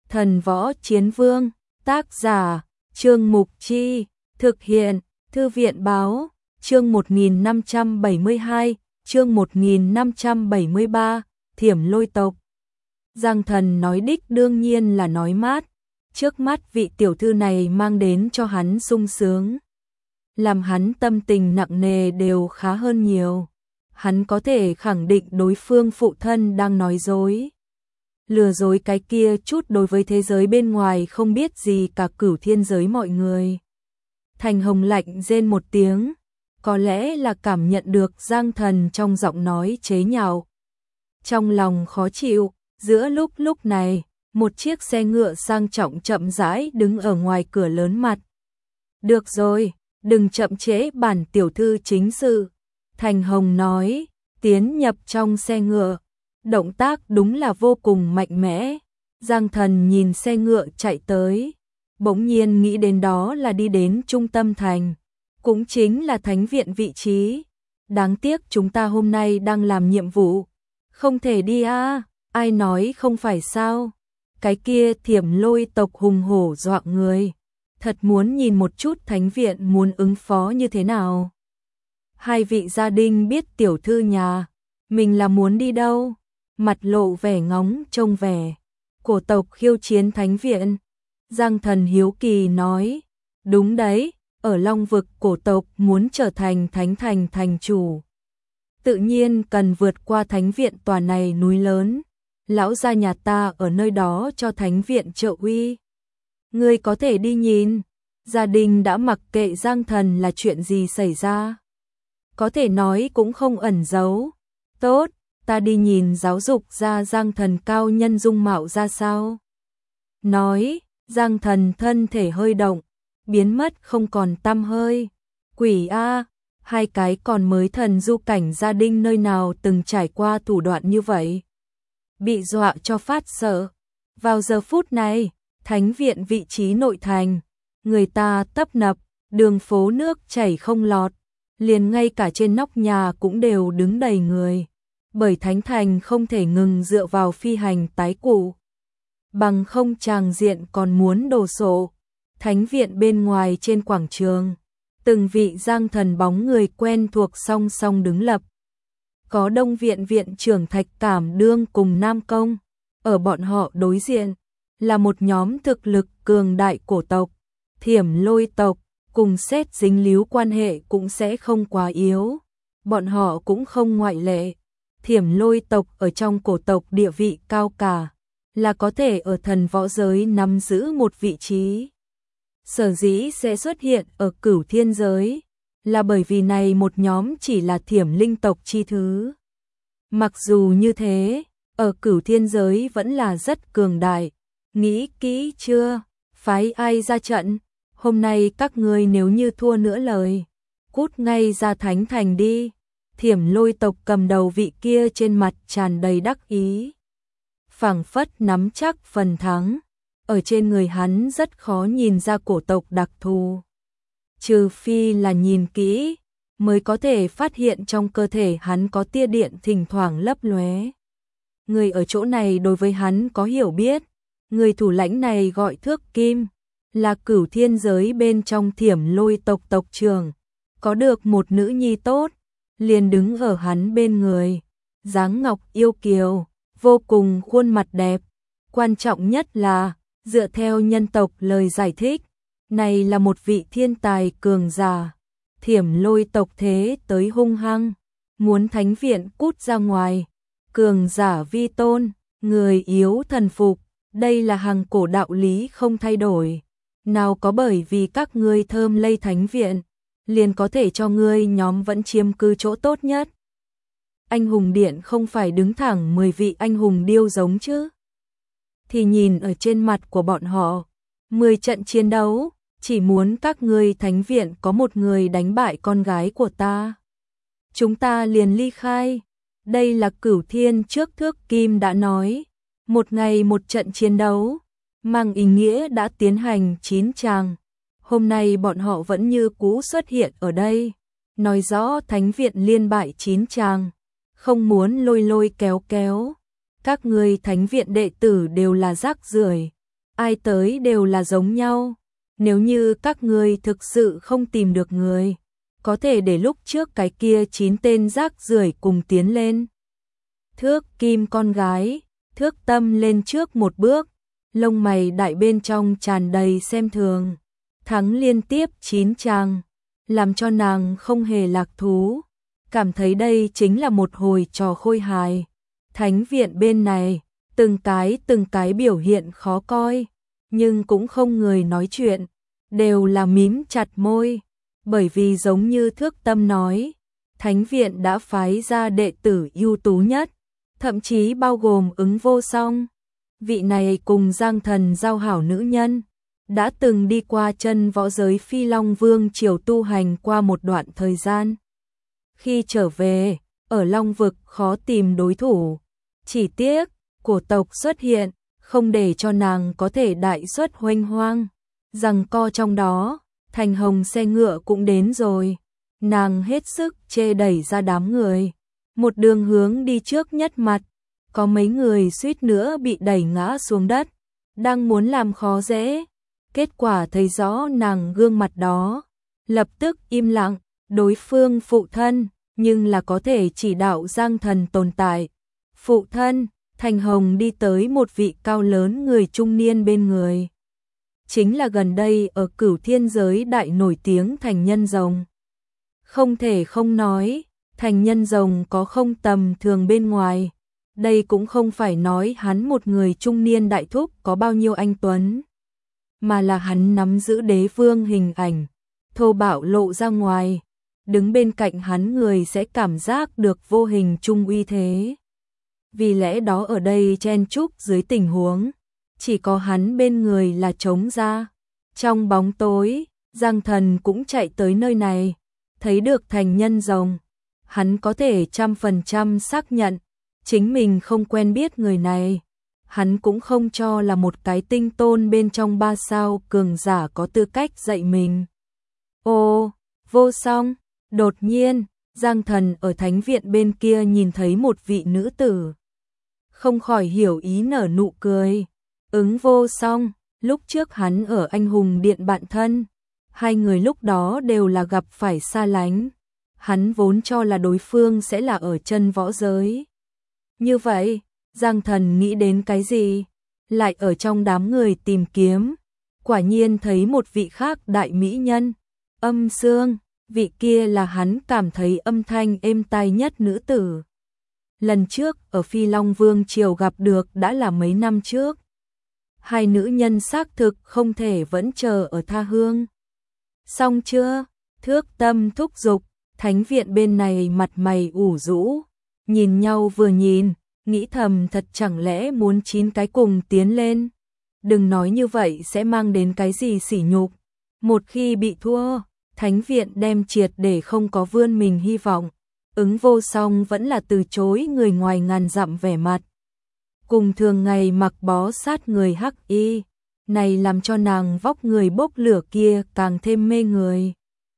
Thần Võ Chiến Vương, tác giả, Trương Mục Chi, thực hiện, Thư viện Báo, chương 1572, chương 1573, Thiểm Lôi tộc. Giang Thần nói đích đương nhiên là nói mát, trước mắt vị tiểu thư này mang đến cho hắn sung sướng, làm hắn tâm tình nặng nề đều khá hơn nhiều. Hắn có thể khẳng định đối phương phụ thân đang nói dối, lừa dối cái kia chút đối với thế giới bên ngoài không biết gì cả Cửu Thiên giới mọi người. Thành Hồng lạnh rên một tiếng, có lẽ là cảm nhận được Giang Thần trong giọng nói chế nhạo. Trong lòng khó chịu, giữa lúc này, một chiếc xe ngựa sang trọng chậm rãi đứng ở ngoài cửa lớn mặt. Được rồi, đừng chậm trễ bản tiểu thư chính sự. Thành Hồng nói, tiến nhập trong xe ngựa, động tác đúng là vô cùng mạnh mẽ. Giang Thần nhìn xe ngựa chạy tới, bỗng nhiên nghĩ đến đó là đi đến trung tâm thành, cũng chính là thánh viện vị trí. Đáng tiếc chúng ta hôm nay đang làm nhiệm vụ, không thể đi à, ai nói không phải sao. Cái kia Thiểm Lôi tộc hùng hổ dọa người, thật muốn nhìn một chút thánh viện muốn ứng phó như thế nào. Hai vị gia đình biết tiểu thư nhà mình là muốn đi đâu, mặt lộ vẻ ngóng trông vẻ. Cổ tộc khiêu chiến thánh viện. Giang Thần hiếu kỳ nói, đúng đấy, ở Long vực cổ tộc muốn trở thành thánh thành thành chủ, tự nhiên cần vượt qua thánh viện tòa này núi lớn. Lão gia nhà ta ở nơi đó cho thánh viện trợ uy, ngươi có thể đi nhìn. Gia đình đã mặc kệ Giang Thần là chuyện gì xảy ra, có thể nói cũng không ẩn giấu. Tốt, ta đi nhìn giáo dục ra Giang Thần cao nhân dung mạo ra sao. Nói, Giang Thần thân thể hơi động, biến mất không còn tăm hơi. Quỷ a, hai cái còn mới thần du cảnh gia đình nơi nào từng trải qua thủ đoạn như vậy. Bị dọa cho phát sợ. Vào giờ phút này, thánh viện vị trí nội thành, người ta tấp nập, đường phố nước chảy không lọt, liền ngay cả trên nóc nhà cũng đều đứng đầy người. Bởi thánh thành không thể ngừng dựa vào phi hành tái cụ, bằng không tràng diện còn muốn đổ sộ. Thánh viện bên ngoài trên quảng trường, từng vị Giang Thần bóng người quen thuộc song song đứng lập. Có Đông viện viện trưởng Thạch Cảm Đương cùng Nam Công, ở bọn họ đối diện là một nhóm thực lực cường đại cổ tộc, Thiểm Lôi tộc, cùng xét dính líu quan hệ cũng sẽ không quá yếu. Bọn họ cũng không ngoại lệ. Thiểm Lôi tộc ở trong cổ tộc địa vị cao cả, là có thể ở thần võ giới nắm giữ một vị trí. Sở dĩ sẽ xuất hiện ở Cửu Thiên giới, là bởi vì này một nhóm chỉ là Thiểm Linh tộc chi thứ. Mặc dù như thế, ở Cửu Thiên giới vẫn là rất cường đại. Nghĩ kỹ chưa? Phái ai ra trận? Hôm nay các ngươi nếu như thua nữa lời, cút ngay ra thánh thành đi. Thiểm Lôi tộc cầm đầu vị kia trên mặt tràn đầy đắc ý, phảng phất nắm chắc phần thắng. Ở trên người hắn rất khó nhìn ra cổ tộc đặc thù, trừ phi là nhìn kỹ mới có thể phát hiện trong cơ thể hắn có tia điện thỉnh thoảng lấp lóe. Người ở chỗ này đối với hắn có hiểu biết, người thủ lãnh này gọi Thước Kim, là Cửu Thiên giới bên trong Thiểm Lôi tộc tộc trưởng, có được một nữ nhi tốt, liền đứng ở hắn bên người, dáng ngọc yêu kiều, vô cùng khuôn mặt đẹp. Quan trọng nhất là, dựa theo nhân tộc lời giải thích, này là một vị thiên tài cường giả. Thiểm Lôi tộc thế tới hung hăng, muốn thánh viện cút ra ngoài, cường giả vi tôn, người yếu thần phục, đây là hàng cổ đạo lý không thay đổi. Nào có bởi vì các ngươi thơm lây thánh viện, liền có thể cho ngươi nhóm vẫn chiếm cư chỗ tốt nhất. Anh hùng điện không phải đứng thẳng 10 vị anh hùng điêu giống chứ? Thì nhìn ở trên mặt của bọn họ, 10 trận chiến đấu, chỉ muốn các ngươi thánh viện có một người đánh bại con gái của ta, chúng ta liền ly khai. Đây là Cửu Thiên trước Thước Kim đã nói, một ngày một trận chiến đấu, mang ý nghĩa đã tiến hành 9 tràng. Hôm nay bọn họ vẫn như cũ xuất hiện ở đây, nói rõ thánh viện liên bại 9 tràng, không muốn lôi lôi kéo kéo. Các ngươi thánh viện đệ tử đều là rác rưởi, ai tới đều là giống nhau. Nếu như các ngươi thực sự không tìm được người, có thể để lúc trước cái kia 9 tên rác rưởi cùng tiến lên. Thước Kim con gái, Thước Tâm lên trước một bước, lông mày đại bên trong tràn đầy xem thường. Thắng liên tiếp 9 chàng, làm cho nàng không hề lạc thú, cảm thấy đây chính là một hồi trò khôi hài. Thánh viện bên này, từng cái biểu hiện khó coi, nhưng cũng không người nói chuyện, đều là mím chặt môi, bởi vì giống như Thước Tâm nói, thánh viện đã phái ra đệ tử ưu tú nhất, thậm chí bao gồm Ứng Vô Song. Vị này cùng Giang Thần giao hảo nữ nhân, đã từng đi qua chân võ giới Phi Long Vương triều tu hành qua một đoạn thời gian. Khi trở về, ở Long Vực khó tìm đối thủ, chỉ tiếc, cổ tộc xuất hiện, không để cho nàng có thể đại xuất huênh hoang. Rằng co trong đó, Thành Hồng xe ngựa cũng đến rồi, nàng hết sức chê đẩy ra đám người, một đường hướng đi trước nhất mặt, có mấy người suýt nữa bị đẩy ngã xuống đất, đang muốn làm khó dễ, kết quả thấy rõ nàng gương mặt đó, lập tức im lặng, đối phương phụ thân, nhưng là có thể chỉ đạo Giang Thần tồn tại. Phụ thân, Thành Hồng đi tới một vị cao lớn người trung niên bên người. Chính là gần đây ở Cửu Thiên giới đại nổi tiếng Thành Nhân Rồng. Không thể không nói, Thành Nhân Rồng có không tầm thường bên ngoài. Đây cũng không phải nói hắn một người trung niên đại thúc có bao nhiêu anh tuấn, mà là hắn nắm giữ đế vương hình ảnh, thô bạo lộ ra ngoài, đứng bên cạnh hắn người sẽ cảm giác được vô hình trung uy thế. Vì lẽ đó ở đây chen chúc dưới tình huống, chỉ có hắn bên người là trống ra. Trong bóng tối, Giang Thần cũng chạy tới nơi này, thấy được Thành Nhân Rồng, hắn có thể 100% xác nhận, chính mình không quen biết người này, hắn cũng không cho là một cái tinh tôn bên trong 3 sao cường giả có tư cách dạy mình. Ô, Vô Song, đột nhiên, Giang Thần ở thánh viện bên kia nhìn thấy một vị nữ tử. Không khỏi hiểu ý nở nụ cười. Ứng Vô Song, lúc trước hắn ở Anh Hùng Điện bạn thân, hai người lúc đó đều là gặp phải xa lánh. Hắn vốn cho là đối phương sẽ là ở chân võ giới. Như vậy, Giang Thần nghĩ đến cái gì? Lại ở trong đám người tìm kiếm, quả nhiên thấy một vị khác đại mỹ nhân, Âm Sương, vị kia là hắn cảm thấy âm thanh êm tai nhất nữ tử. Lần trước ở Phi Long Vương triều gặp được đã là mấy năm trước. Hai nữ nhân xác thực không thể vẫn chờ ở tha hương. Xong chưa? Thước Tâm thúc giục, thánh viện bên này mặt mày ủ rũ, nhìn nhau vừa nhìn, nghĩ thầm thật chẳng lẽ muốn 9 cái cùng tiến lên. Đừng nói như vậy sẽ mang đến cái gì sỉ nhục. Một khi bị thua, thánh viện đem triệt để không có vươn mình hy vọng. Ứng Vô Song vẫn là từ chối người ngoài ngàn dặm vẻ mặt. Cùng thường ngày mặc bó sát người hắc y, này làm cho nàng vóc người bốc lửa kia càng thêm mê người.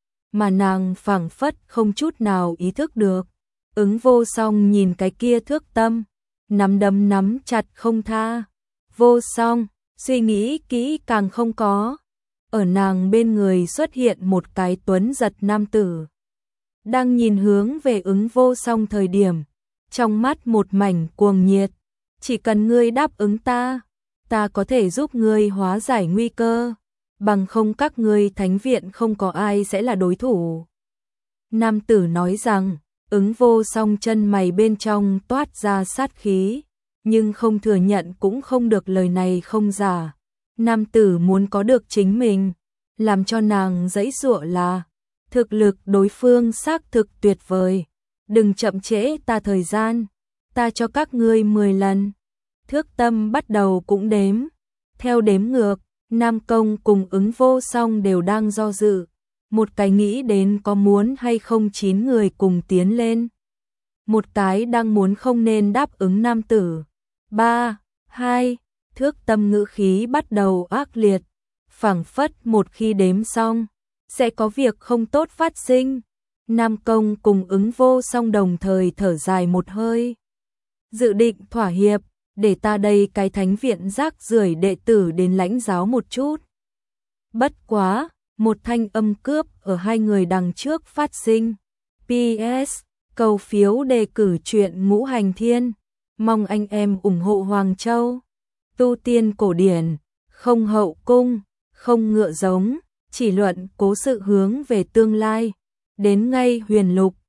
Mà nàng phảng phất không chút nào ý thức được. Ứng Vô Song nhìn cái kia Thước Tâm, nắm đấm nắm chặt không tha. Vô Song, suy nghĩ kỹ càng không có. Ở nàng bên người xuất hiện một cái tuấn giật nam tử. Đang nhìn hướng về Ứng Vô Song thời điểm, trong mắt một mảnh cuồng nhiệt. Chỉ cần ngươi đáp ứng ta, ta có thể giúp ngươi hóa giải nguy cơ, bằng không các ngươi thánh viện không có ai sẽ là đối thủ. Nam tử nói rằng, Ứng Vô Song chân mày bên trong toát ra sát khí, nhưng không thừa nhận cũng không được lời này không giả. Nam tử muốn có được chính mình, làm cho nàng dãy dụa là thực lực đối phương xác thực tuyệt vời. Đừng chậm trễ ta thời gian, ta cho các ngươi 10 lần. Thước Tâm bắt đầu cũng đếm. Theo đếm ngược, Nam Công cùng Ứng Vô Song đều đang do dự. Một cái nghĩ đến có muốn hay không 9 người cùng tiến lên. Một cái đang muốn không nên đáp ứng nam tử. 3, 2, Thước Tâm ngữ khí bắt đầu ác liệt. Phảng phất một khi đếm xong, sẽ có việc không tốt phát sinh. Nam Công cùng Ứng Vô Song đồng thời thở dài một hơi. Dự định thỏa hiệp, để ta đây cái thánh viện rác rưởi đệ tử đến lãnh giáo một chút. Bất quá, một thanh âm cướp ở hai người đằng trước phát sinh. PS, cầu phiếu đề cử truyện Ngũ Hành Thiên, mong anh em ủng hộ Hoàng Châu. Tu tiên cổ điển, không hậu cung, không ngựa giống, chỉ luận cố sự hướng về tương lai. Đến ngay huyền lục,